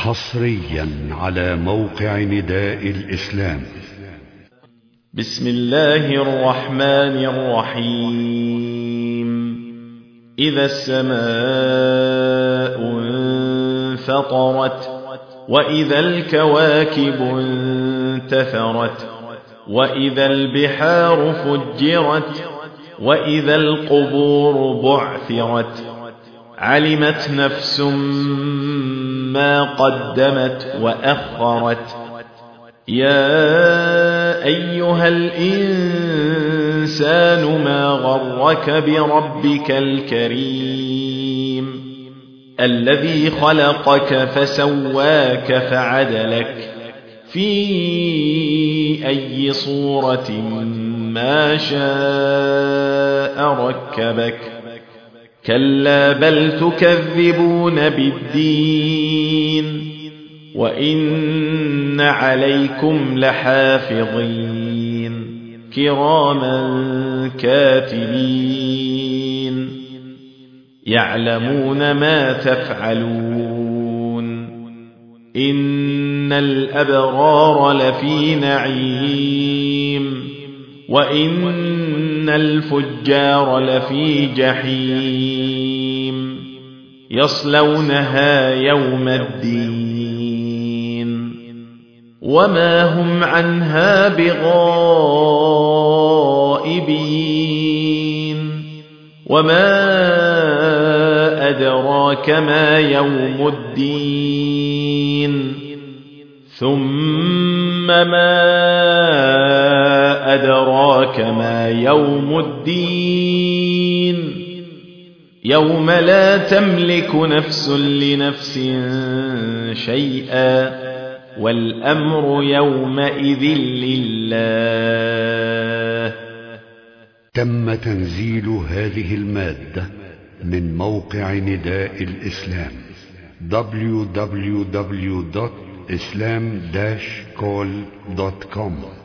حصريا على موقع نداء الإسلام. بسم الله الرحمن الرحيم. إذا السماء انفطرت وإذا الكواكب انتثرت وإذا البحار فجرت وإذا القبور بعثرت علمت نفس ما قدمت وأخرت. يا أيها الإنسان ما غرك بربك الكريم الذي خلقك فسواك فعدلك في أي صورة ما شاء ركبك. كلا بل تكذبون بالدين وإن عليكم لحافظين كراما كاتبين يعلمون ما تفعلون. إن الأبرار لفي نعيم وإن الفجار لفي جحيم يصلونها يوم الدين وما هم عنها بغائبين. وما أدراك ما يوم الدين ثم ما أدراك ما يوم الدين يوم لا تملك نفس لنفس شيئا والأمر يومئذ لله. تم تنزيل هذه المادة من موقع نداء الإسلام www.islam-call.com